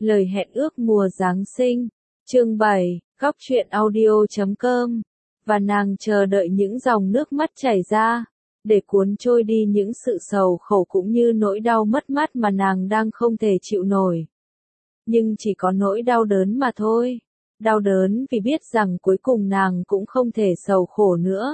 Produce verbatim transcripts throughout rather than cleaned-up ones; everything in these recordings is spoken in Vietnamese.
Lời hẹn ước mùa Giáng sinh. Chương bảy, góc truyện audio chấm com. Và nàng chờ đợi những dòng nước mắt chảy ra, để cuốn trôi đi những sự sầu khổ cũng như nỗi đau mất mát mà nàng đang không thể chịu nổi. Nhưng chỉ có nỗi đau đớn mà thôi. Đau đớn vì biết rằng cuối cùng nàng cũng không thể sầu khổ nữa.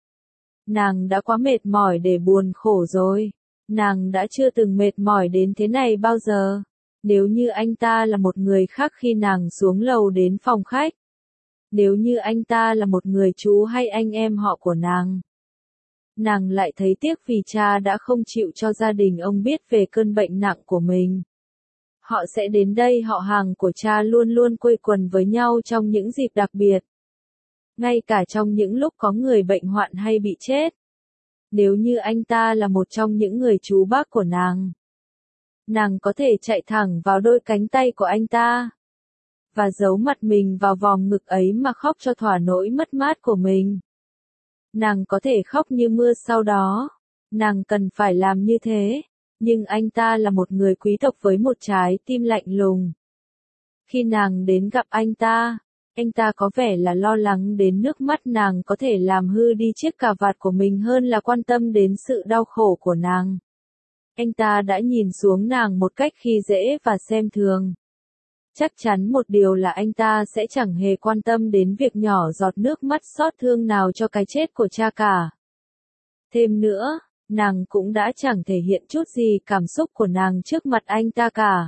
Nàng đã quá mệt mỏi để buồn khổ rồi. Nàng đã chưa từng mệt mỏi đến thế này bao giờ. Nếu như anh ta là một người khác khi nàng xuống lầu đến phòng khách. Nếu như anh ta là một người chú hay anh em họ của nàng. Nàng lại thấy tiếc vì cha đã không chịu cho gia đình ông biết về cơn bệnh nặng của mình. Họ sẽ đến đây, họ hàng của cha luôn luôn quây quần với nhau trong những dịp đặc biệt. Ngay cả trong những lúc có người bệnh hoạn hay bị chết. Nếu như anh ta là một trong những người chú bác của nàng. Nàng có thể chạy thẳng vào đôi cánh tay của anh ta. Và giấu mặt mình vào vòng ngực ấy mà khóc cho thỏa nỗi mất mát của mình. Nàng có thể khóc như mưa sau đó. Nàng cần phải làm như thế. Nhưng anh ta là một người quý tộc với một trái tim lạnh lùng. Khi nàng đến gặp anh ta, anh ta có vẻ là lo lắng đến nước mắt nàng có thể làm hư đi chiếc cà vạt của mình hơn là quan tâm đến sự đau khổ của nàng. Anh ta đã nhìn xuống nàng một cách khi dễ và xem thường. Chắc chắn một điều là anh ta sẽ chẳng hề quan tâm đến việc nhỏ giọt nước mắt xót thương nào cho cái chết của cha cả. Thêm nữa, nàng cũng đã chẳng thể hiện chút gì cảm xúc của nàng trước mặt anh ta cả.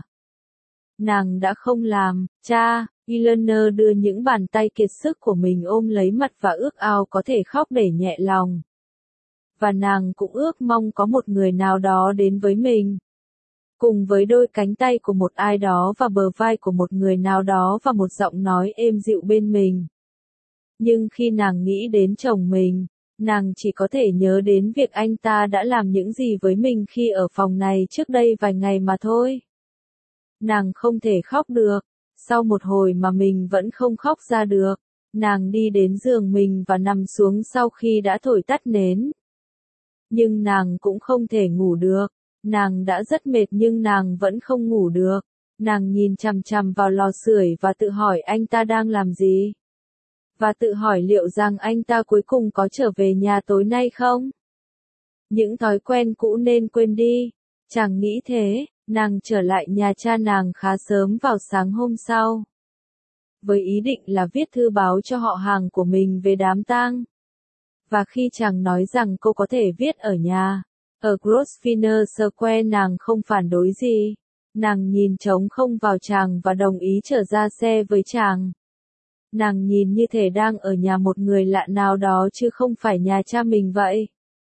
Nàng đã không làm, cha, Eleanor đưa những bàn tay kiệt sức của mình ôm lấy mặt và ước ao có thể khóc để nhẹ lòng. Và nàng cũng ước mong có một người nào đó đến với mình. Cùng với đôi cánh tay của một ai đó và bờ vai của một người nào đó và một giọng nói êm dịu bên mình. Nhưng khi nàng nghĩ đến chồng mình, nàng chỉ có thể nhớ đến việc anh ta đã làm những gì với mình khi ở phòng này trước đây vài ngày mà thôi. Nàng không thể khóc được. Sau một hồi mà mình vẫn không khóc ra được, nàng đi đến giường mình và nằm xuống sau khi đã thổi tắt nến. Nhưng nàng cũng không thể ngủ được. Nàng đã rất mệt nhưng nàng vẫn không ngủ được. Nàng nhìn chằm chằm vào lò sưởi và tự hỏi anh ta đang làm gì. Và tự hỏi liệu rằng anh ta cuối cùng có trở về nhà tối nay không? Những thói quen cũ nên quên đi. Chàng nghĩ thế, nàng trở lại nhà cha nàng khá sớm vào sáng hôm sau. Với ý định là viết thư báo cho họ hàng của mình về đám tang. Và khi chàng nói rằng cô có thể viết ở nhà, ở Grosvenor Square, nàng không phản đối gì. Nàng nhìn trống không vào chàng và đồng ý trở ra xe với chàng. Nàng nhìn như thể đang ở nhà một người lạ nào đó chứ không phải nhà cha mình vậy.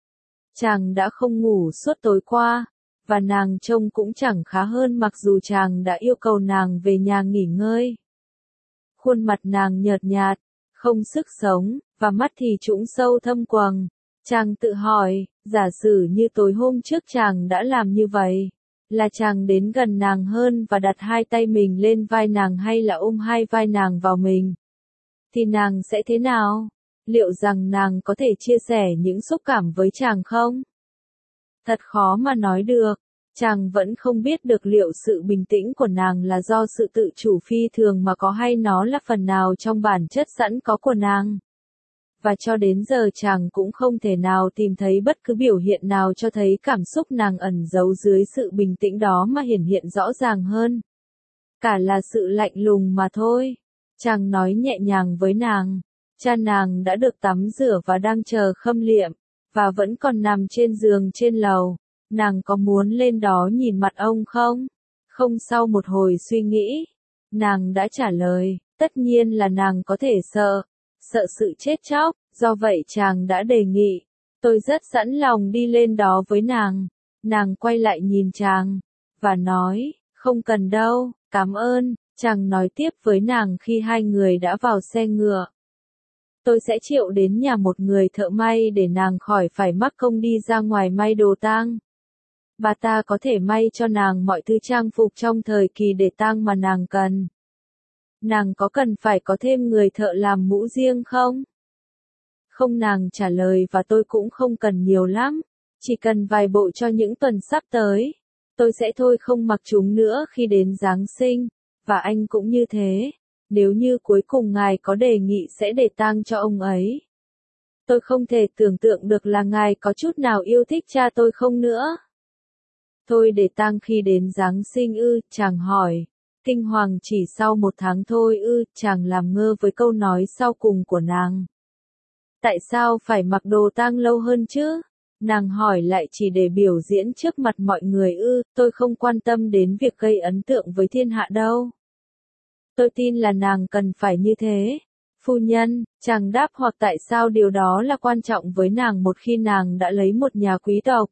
Chàng đã không ngủ suốt tối qua, và nàng trông cũng chẳng khá hơn mặc dù chàng đã yêu cầu nàng về nhà nghỉ ngơi. Khuôn mặt nàng nhợt nhạt, không sức sống, và mắt thì trũng sâu thâm quầng. Chàng tự hỏi, giả sử như tối hôm trước chàng đã làm như vậy, là chàng đến gần nàng hơn và đặt hai tay mình lên vai nàng hay là ôm hai vai nàng vào mình, thì nàng sẽ thế nào? Liệu rằng nàng có thể chia sẻ những xúc cảm với chàng không? Thật khó mà nói được. Chàng vẫn không biết được liệu sự bình tĩnh của nàng là do sự tự chủ phi thường mà có hay nó là phần nào trong bản chất sẵn có của nàng. Và cho đến giờ chàng cũng không thể nào tìm thấy bất cứ biểu hiện nào cho thấy cảm xúc nàng ẩn giấu dưới sự bình tĩnh đó mà hiển hiện rõ ràng hơn. Cả là sự lạnh lùng mà thôi. Chàng nói nhẹ nhàng với nàng. Cha nàng đã được tắm rửa và đang chờ khâm liệm, và vẫn còn nằm trên giường trên lầu. Nàng có muốn lên đó nhìn mặt ông không? Không. Sau một hồi suy nghĩ, nàng đã trả lời, tất nhiên là nàng có thể sợ, sợ sự chết chóc, do vậy chàng đã đề nghị, tôi rất sẵn lòng đi lên đó với nàng. Nàng quay lại nhìn chàng, và nói, không cần đâu, cảm ơn. Chàng nói tiếp với nàng khi hai người đã vào xe ngựa. Tôi sẽ triệu đến nhà một người thợ may để nàng khỏi phải mắc công đi ra ngoài may đồ tang. Bà ta có thể may cho nàng mọi thứ trang phục trong thời kỳ để tang mà nàng cần. Nàng có cần phải có thêm người thợ làm mũ riêng không? Không, nàng trả lời, và tôi cũng không cần nhiều lắm. Chỉ cần vài bộ cho những tuần sắp tới. Tôi sẽ thôi không mặc chúng nữa khi đến Giáng sinh. Và anh cũng như thế, nếu như cuối cùng ngài có đề nghị sẽ để tang cho ông ấy. Tôi không thể tưởng tượng được là ngài có chút nào yêu thích cha tôi không nữa. Thôi để tang khi đến Giáng sinh ư, chàng hỏi. Kinh hoàng chỉ sau một tháng thôi ư, chàng làm ngơ với câu nói sau cùng của nàng. Tại sao phải mặc đồ tang lâu hơn chứ? Nàng hỏi lại chỉ để biểu diễn trước mặt mọi người ư, tôi không quan tâm đến việc gây ấn tượng với thiên hạ đâu. Tôi tin là nàng cần phải như thế. Phu nhân, chàng đáp, hoặc tại sao điều đó là quan trọng với nàng một khi nàng đã lấy một nhà quý tộc.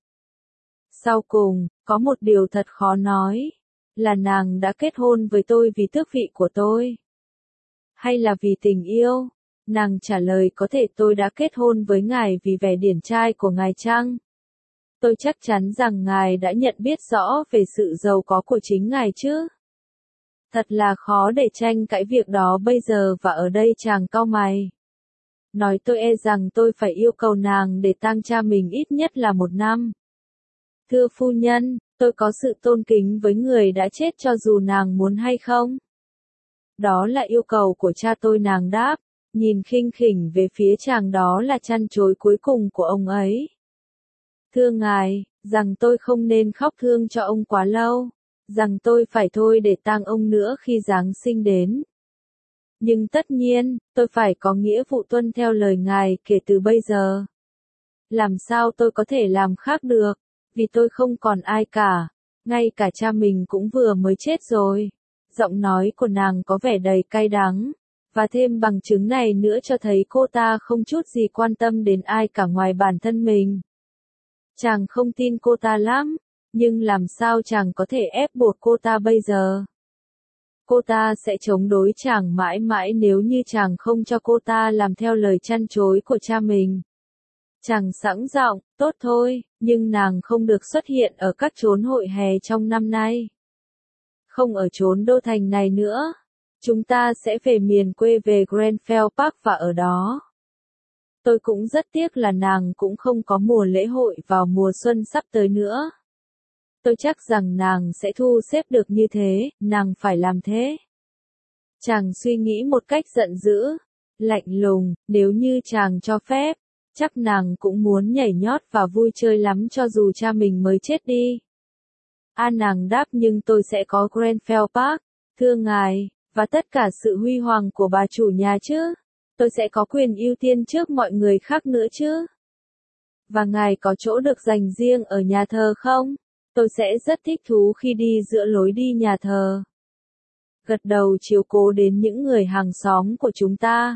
Sau cùng, có một điều thật khó nói, là nàng đã kết hôn với tôi vì tước vị của tôi. Hay là vì tình yêu? Nàng trả lời, có thể tôi đã kết hôn với ngài vì vẻ điển trai của ngài chăng? Tôi chắc chắn rằng ngài đã nhận biết rõ về sự giàu có của chính ngài chứ. Thật là khó để tranh cãi việc đó bây giờ, và ở đây chàng cau mày. Nói tôi e rằng tôi phải yêu cầu nàng để tang cha mình ít nhất là một năm. Thưa phu nhân, tôi có sự tôn kính với người đã chết cho dù nàng muốn hay không. Đó là yêu cầu của cha tôi, nàng đáp, nhìn khinh khỉnh về phía chàng, đó là trăn trối cuối cùng của ông ấy. Thưa ngài, rằng tôi không nên khóc thương cho ông quá lâu, rằng tôi phải thôi để tang ông nữa khi Giáng sinh đến. Nhưng tất nhiên, tôi phải có nghĩa vụ tuân theo lời ngài kể từ bây giờ. Làm sao tôi có thể làm khác được, vì tôi không còn ai cả, ngay cả cha mình cũng vừa mới chết rồi. Giọng nói của nàng có vẻ đầy cay đắng, và thêm bằng chứng này nữa cho thấy cô ta không chút gì quan tâm đến ai cả ngoài bản thân mình. Chàng không tin cô ta lắm, nhưng làm sao chàng có thể ép buộc cô ta bây giờ? Cô ta sẽ chống đối chàng mãi mãi nếu như chàng không cho cô ta làm theo lời trăn trối của cha mình. Chàng sẵn giọng, tốt thôi, nhưng nàng không được xuất hiện ở các chốn hội hè trong năm nay. Không ở chốn đô thành này nữa. Chúng ta sẽ về miền quê, về Grenfell Park và ở đó. Tôi cũng rất tiếc là nàng cũng không có mùa lễ hội vào mùa xuân sắp tới nữa. Tôi chắc rằng nàng sẽ thu xếp được như thế, nàng phải làm thế. Chàng suy nghĩ một cách giận dữ, lạnh lùng, nếu như chàng cho phép, chắc nàng cũng muốn nhảy nhót và vui chơi lắm cho dù cha mình mới chết đi. A nàng đáp, nhưng tôi sẽ có Grenfell Park, thưa ngài, và tất cả sự huy hoàng của bà chủ nhà chứ. Tôi sẽ có quyền ưu tiên trước mọi người khác nữa chứ. Và ngài có chỗ được dành riêng ở nhà thờ không? Tôi sẽ rất thích thú khi đi giữa lối đi nhà thờ. Gật đầu chiếu cố đến những người hàng xóm của chúng ta.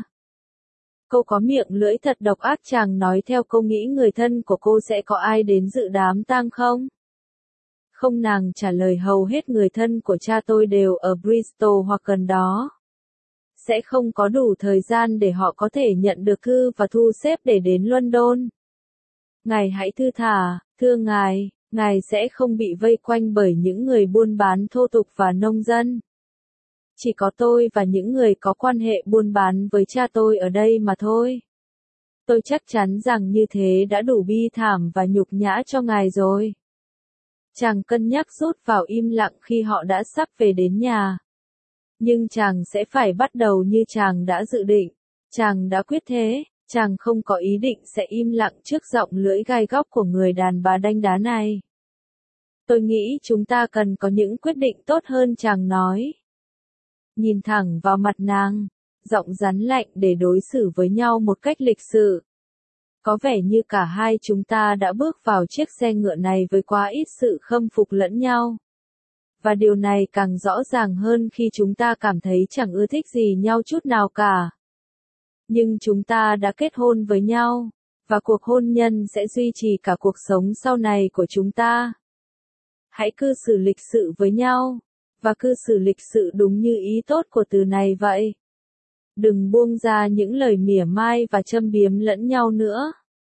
Cô có miệng lưỡi thật độc ác, chàng nói theo câu nghĩ người thân của cô sẽ có ai đến dự đám tang không? Không, nàng trả lời, hầu hết người thân của cha tôi đều ở Bristol hoặc gần đó. Sẽ không có đủ thời gian để họ có thể nhận được thư và thu xếp để đến London. Ngài hãy thư thả, thưa ngài, ngài sẽ không bị vây quanh bởi những người buôn bán thô tục và nông dân. Chỉ có tôi và những người có quan hệ buôn bán với cha tôi ở đây mà thôi. Tôi chắc chắn rằng như thế đã đủ bi thảm và nhục nhã cho ngài rồi. Chàng cân nhắc rút vào im lặng khi họ đã sắp về đến nhà. Nhưng chàng sẽ phải bắt đầu như chàng đã dự định. Chàng đã quyết thế, chàng không có ý định sẽ im lặng trước giọng lưỡi gai góc của người đàn bà đanh đá này. Tôi nghĩ chúng ta cần có những quyết định tốt hơn, chàng nói. Nhìn thẳng vào mặt nàng, giọng rắn lạnh để đối xử với nhau một cách lịch sự. Có vẻ như cả hai chúng ta đã bước vào chiếc xe ngựa này với quá ít sự khâm phục lẫn nhau. Và điều này càng rõ ràng hơn khi chúng ta cảm thấy chẳng ưa thích gì nhau chút nào cả. Nhưng chúng ta đã kết hôn với nhau, và cuộc hôn nhân sẽ duy trì cả cuộc sống sau này của chúng ta. Hãy cư xử lịch sự với nhau, và cư xử lịch sự đúng như ý tốt của từ này vậy. Đừng buông ra những lời mỉa mai và châm biếm lẫn nhau nữa.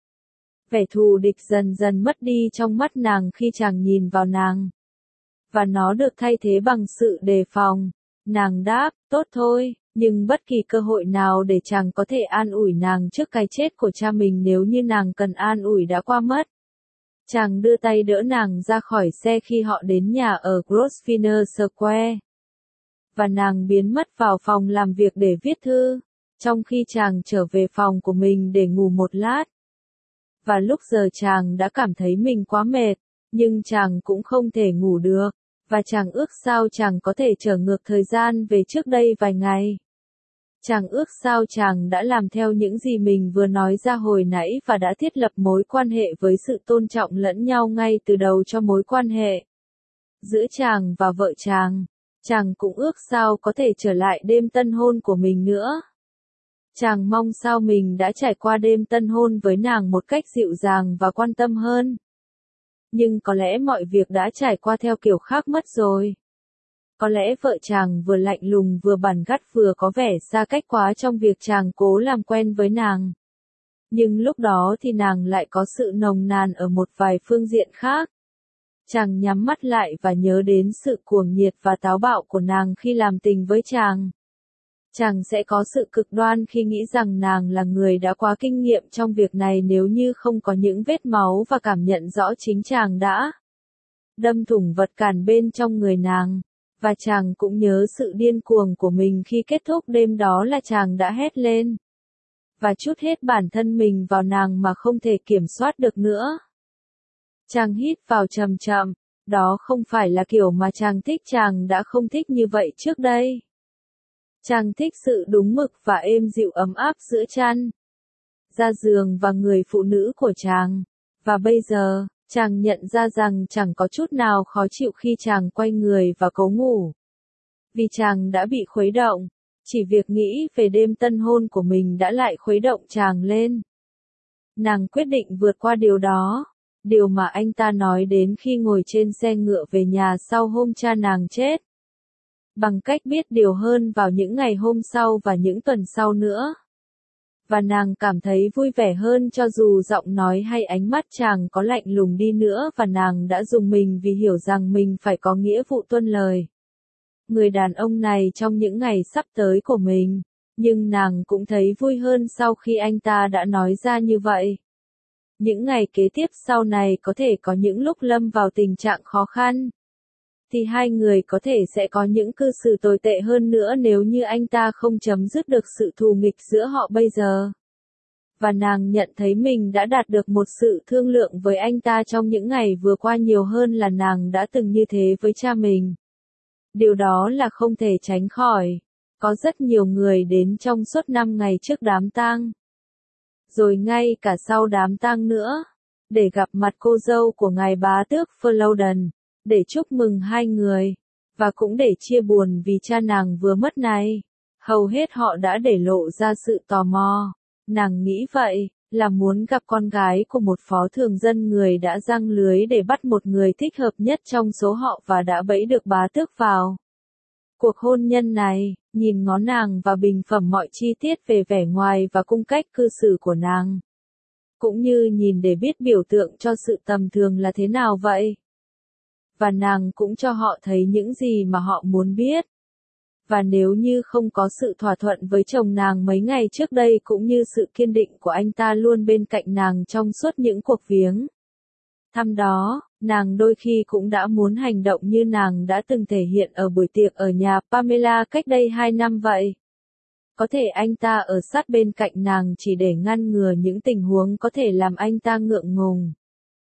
Vẻ thù địch dần dần mất đi trong mắt nàng khi chàng nhìn vào nàng. Và nó được thay thế bằng sự đề phòng. Nàng đáp, tốt thôi, nhưng bất kỳ cơ hội nào để chàng có thể an ủi nàng trước cái chết của cha mình nếu như nàng cần an ủi đã qua mất. Chàng đưa tay đỡ nàng ra khỏi xe khi họ đến nhà ở Grosvenor Square. và nàng biến mất vào phòng làm việc để viết thư, trong khi chàng trở về phòng của mình để ngủ một lát. Và lúc giờ chàng đã cảm thấy mình quá mệt, nhưng chàng cũng không thể ngủ được, và chàng ước sao chàng có thể trở ngược thời gian về trước đây vài ngày. Chàng ước sao chàng đã làm theo những gì mình vừa nói ra hồi nãy và đã thiết lập mối quan hệ với sự tôn trọng lẫn nhau ngay từ đầu cho mối quan hệ giữa chàng và vợ chàng. Chàng cũng ước sao có thể trở lại đêm tân hôn của mình nữa. Chàng mong sao mình đã trải qua đêm tân hôn với nàng một cách dịu dàng và quan tâm hơn. Nhưng có lẽ mọi việc đã trải qua theo kiểu khác mất rồi. Có lẽ vợ chàng vừa lạnh lùng vừa bản gắt vừa có vẻ xa cách quá trong việc chàng cố làm quen với nàng. Nhưng lúc đó thì nàng lại có sự nồng nàn ở một vài phương diện khác. Chàng nhắm mắt lại và nhớ đến sự cuồng nhiệt và táo bạo của nàng khi làm tình với chàng. Chàng sẽ có sự cực đoan khi nghĩ rằng nàng là người đã quá kinh nghiệm trong việc này nếu như không có những vết máu và cảm nhận rõ chính chàng đã đâm thủng vật cản bên trong người nàng. Và chàng cũng nhớ sự điên cuồng của mình khi kết thúc đêm đó là chàng đã hét lên và trút hết bản thân mình vào nàng mà không thể kiểm soát được nữa. Chàng hít vào chậm chậm, đó không phải là kiểu mà chàng thích, chàng đã không thích như vậy trước đây. Chàng thích sự đúng mực và êm dịu ấm áp giữa chăn, da giường và người phụ nữ của chàng. Và bây giờ, chàng nhận ra rằng chẳng có chút nào khó chịu khi chàng quay người và cố ngủ. Vì chàng đã bị khuấy động, chỉ việc nghĩ về đêm tân hôn của mình đã lại khuấy động chàng lên. Nàng quyết định vượt qua điều đó, điều mà anh ta nói đến khi ngồi trên xe ngựa về nhà sau hôm cha nàng chết. Bằng cách biết điều hơn vào những ngày hôm sau và những tuần sau nữa. Và nàng cảm thấy vui vẻ hơn cho dù giọng nói hay ánh mắt chàng có lạnh lùng đi nữa, và nàng đã dùng mình vì hiểu rằng mình phải có nghĩa vụ tuân lời người đàn ông này trong những ngày sắp tới của mình. Nhưng nàng cũng thấy vui hơn sau khi anh ta đã nói ra như vậy. Những ngày kế tiếp sau này có thể có những lúc lâm vào tình trạng khó khăn. Thì hai người có thể sẽ có những cư xử tồi tệ hơn nữa nếu như anh ta không chấm dứt được sự thù nghịch giữa họ bây giờ. Và nàng nhận thấy mình đã đạt được một sự thương lượng với anh ta trong những ngày vừa qua nhiều hơn là nàng đã từng như thế với cha mình. Điều đó là không thể tránh khỏi. Có rất nhiều người đến trong suốt năm ngày trước đám tang. Rồi ngay cả sau đám tang nữa. Để gặp mặt cô dâu của ngài bá tước Flodden. Để chúc mừng hai người. Và cũng để chia buồn vì cha nàng vừa mất này. Hầu hết họ đã để lộ ra sự tò mò. Nàng nghĩ vậy, là muốn gặp con gái của một phó thường dân người đã giăng lưới để bắt một người thích hợp nhất trong số họ và đã bẫy được bá tước vào cuộc hôn nhân này. Nhìn ngó nàng và bình phẩm mọi chi tiết về vẻ ngoài và cung cách cư xử của nàng. Cũng như nhìn để biết biểu tượng cho sự tầm thường là thế nào vậy. Và nàng cũng cho họ thấy những gì mà họ muốn biết. Và nếu như không có sự thỏa thuận với chồng nàng mấy ngày trước đây cũng như sự kiên định của anh ta luôn bên cạnh nàng trong suốt những cuộc viếng thăm đó, nàng đôi khi cũng đã muốn hành động như nàng đã từng thể hiện ở buổi tiệc ở nhà Pamela cách đây hai năm vậy. Có thể anh ta ở sát bên cạnh nàng chỉ để ngăn ngừa những tình huống có thể làm anh ta ngượng ngùng.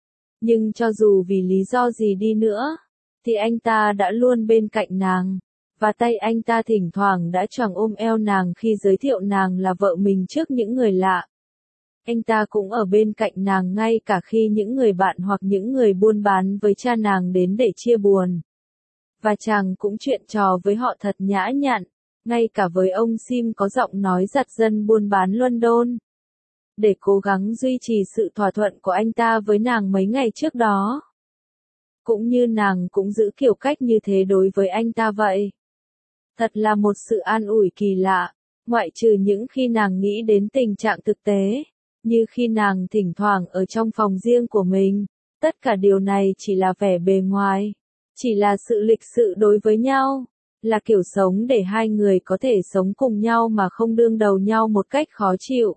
Nhưng cho dù vì lý do gì đi nữa, thì anh ta đã luôn bên cạnh nàng. Và tay anh ta thỉnh thoảng đã choàng ôm eo nàng khi giới thiệu nàng là vợ mình trước những người lạ. Anh ta cũng ở bên cạnh nàng ngay cả khi những người bạn hoặc những người buôn bán với cha nàng đến để chia buồn. Và chàng cũng chuyện trò với họ thật nhã nhặn, ngay cả với ông Sim có giọng nói giật dân buôn bán London. Để cố gắng duy trì sự thỏa thuận của anh ta với nàng mấy ngày trước đó. Cũng như nàng cũng giữ kiểu cách như thế đối với anh ta vậy. Thật là một sự an ủi kỳ lạ, ngoại trừ những khi nàng nghĩ đến tình trạng thực tế, như khi nàng thỉnh thoảng ở trong phòng riêng của mình, tất cả điều này chỉ là vẻ bề ngoài, chỉ là sự lịch sự đối với nhau, là kiểu sống để hai người có thể sống cùng nhau mà không đương đầu nhau một cách khó chịu.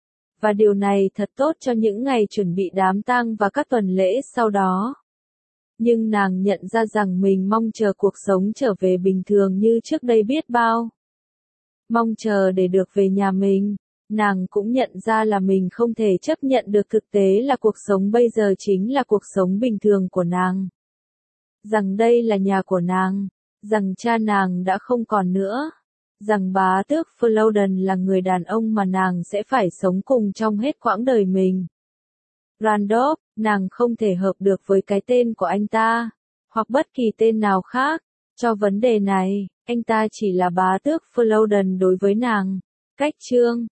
Và điều này thật tốt cho những ngày chuẩn bị đám tang và các tuần lễ sau đó. Nhưng nàng nhận ra rằng mình mong chờ cuộc sống trở về bình thường như trước đây biết bao. Mong chờ để được về nhà mình. Nàng cũng nhận ra là mình không thể chấp nhận được thực tế là cuộc sống bây giờ chính là cuộc sống bình thường của nàng. Rằng đây là nhà của nàng. Rằng cha nàng đã không còn nữa. Rằng bá tước Flodden là người đàn ông mà nàng sẽ phải sống cùng trong hết quãng đời mình. Randolph, nàng không thể hợp được với cái tên của anh ta, hoặc bất kỳ tên nào khác. Cho vấn đề này, anh ta chỉ là bá tước Flodden đối với nàng. Cách chương